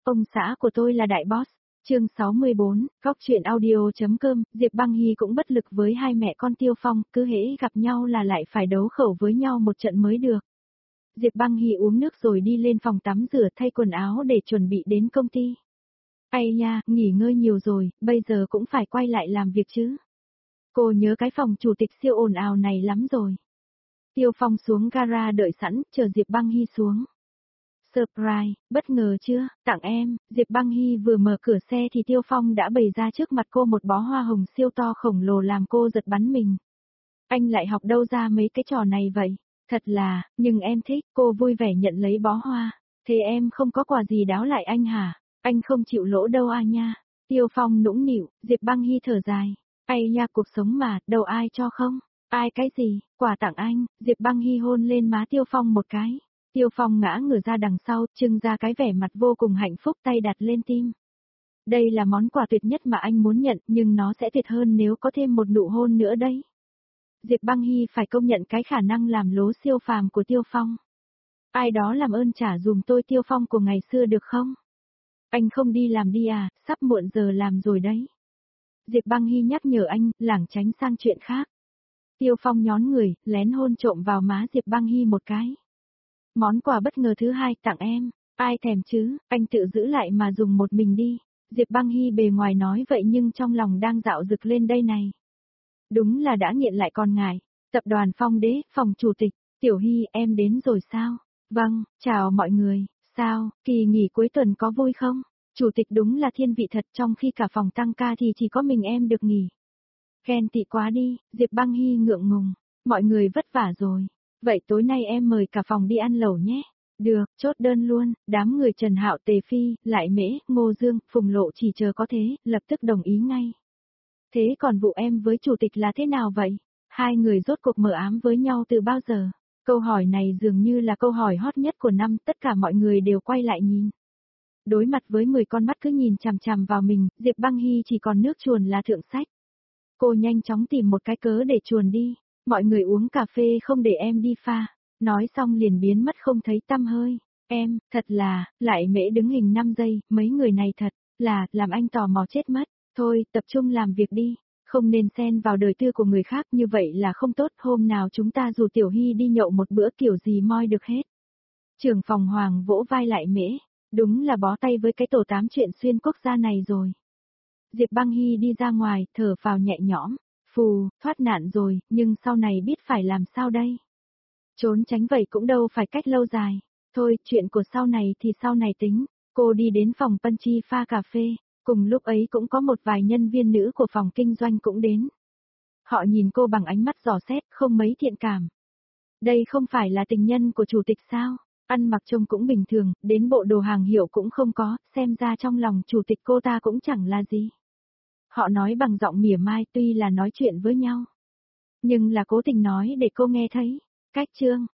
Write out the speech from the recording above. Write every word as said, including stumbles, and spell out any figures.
Ông xã của tôi là đại boss. Chương sáu mươi bốn, góc truyện audio.com, Diệp Băng Hy cũng bất lực với hai mẹ con Tiêu Phong, cứ hễ gặp nhau là lại phải đấu khẩu với nhau một trận mới được. Diệp Băng Hy uống nước rồi đi lên phòng tắm rửa thay quần áo để chuẩn bị đến công ty. Ây nha, nghỉ ngơi nhiều rồi, bây giờ cũng phải quay lại làm việc chứ. Cô nhớ cái phòng chủ tịch siêu ồn ào này lắm rồi. Tiêu Phong xuống gara đợi sẵn, chờ Diệp Băng Hy xuống. Surprise, bất ngờ chưa, tặng em, Diệp Băng Hy vừa mở cửa xe thì Tiêu Phong đã bày ra trước mặt cô một bó hoa hồng siêu to khổng lồ làm cô giật bắn mình. Anh lại học đâu ra mấy cái trò này vậy? Thật là, nhưng em thích, cô vui vẻ nhận lấy bó hoa. Thế em không có quà gì đáo lại anh hả? Anh không chịu lỗ đâu à nha. Tiêu Phong nũng nịu, Diệp Băng Hy thở dài. Ây nha, cuộc sống mà, đâu ai cho không? Ai cái gì, quà tặng anh, Diệp Băng Hy hôn lên má Tiêu Phong một cái. Tiêu Phong ngã ngửa ra đằng sau, trưng ra cái vẻ mặt vô cùng hạnh phúc, tay đặt lên tim. Đây là món quà tuyệt nhất mà anh muốn nhận, nhưng nó sẽ tuyệt hơn nếu có thêm một nụ hôn nữa đấy. Diệp Băng Hy phải công nhận cái khả năng làm lố siêu phàm của Tiêu Phong. Ai đó làm ơn trả dùm tôi Tiêu Phong của ngày xưa được không? Anh không đi làm đi à, sắp muộn giờ làm rồi đấy. Diệp Băng Hy nhắc nhở anh, lảng tránh sang chuyện khác. Tiêu Phong nhón người, lén hôn trộm vào má Diệp Băng Hy một cái. Món quà bất ngờ thứ hai tặng em, ai thèm chứ, anh tự giữ lại mà dùng một mình đi. Diệp Băng Hy bề ngoài nói vậy nhưng trong lòng đang dạo dực lên đây này. Đúng là đã nghiện lại còn ngại. Tập đoàn Phong Đế, phòng chủ tịch, Tiểu Hy em đến rồi sao? Vâng, chào mọi người, sao, kỳ nghỉ cuối tuần có vui không? Chủ tịch đúng là thiên vị thật, trong khi cả phòng tăng ca thì chỉ có mình em được nghỉ. Ghen tị quá đi, Diệp Băng Hy ngượng ngùng, mọi người vất vả rồi. Vậy tối nay em mời cả phòng đi ăn lẩu nhé. Được, chốt đơn luôn, đám người Trần Hạo, Tề Phi, Lại Mễ, Ngô Dương, Phùng Lộ chỉ chờ có thế, lập tức đồng ý ngay. Thế còn vụ em với chủ tịch là thế nào vậy? Hai người rốt cuộc mờ ám với nhau từ bao giờ? Câu hỏi này dường như là câu hỏi hot nhất của năm, tất cả mọi người đều quay lại nhìn. Đối mặt với mười con mắt cứ nhìn chằm chằm vào mình, Diệp Băng Hy chỉ còn nước chuồn là thượng sách. Cô nhanh chóng tìm một cái cớ để chuồn đi. Mọi người uống cà phê không để em đi pha. Nói xong liền biến mất không thấy tăm hơi. Em, thật là, Lại Mễ đứng hình năm giây, mấy người này thật là, làm anh tò mò chết mất. Thôi, tập trung làm việc đi. Không nên xen vào đời tư của người khác như vậy là không tốt. Hôm nào chúng ta dù Tiểu Hy đi nhậu một bữa kiểu gì moi được hết. Trưởng phòng Hoàng vỗ vai Lại Mễ. Đúng là bó tay với cái tổ tám chuyện xuyên quốc gia này rồi. Diệp Băng Hy đi ra ngoài, thở phào nhẹ nhõm. Phù, thoát nạn rồi, nhưng sau này biết phải làm sao đây? Trốn tránh vậy cũng đâu phải cách lâu dài. Thôi, chuyện của sau này thì sau này tính. Cô đi đến phòng Punchi pha cà phê. Cùng lúc ấy cũng có một vài nhân viên nữ của phòng kinh doanh cũng đến. Họ nhìn cô bằng ánh mắt dò xét, không mấy thiện cảm. Đây không phải là tình nhân của chủ tịch sao? Ăn mặc trông cũng bình thường, đến bộ đồ hàng hiệu cũng không có, xem ra trong lòng chủ tịch cô ta cũng chẳng là gì. Họ nói bằng giọng mỉa mai tuy là nói chuyện với nhau. Nhưng là cố tình nói để cô nghe thấy. Cách chương,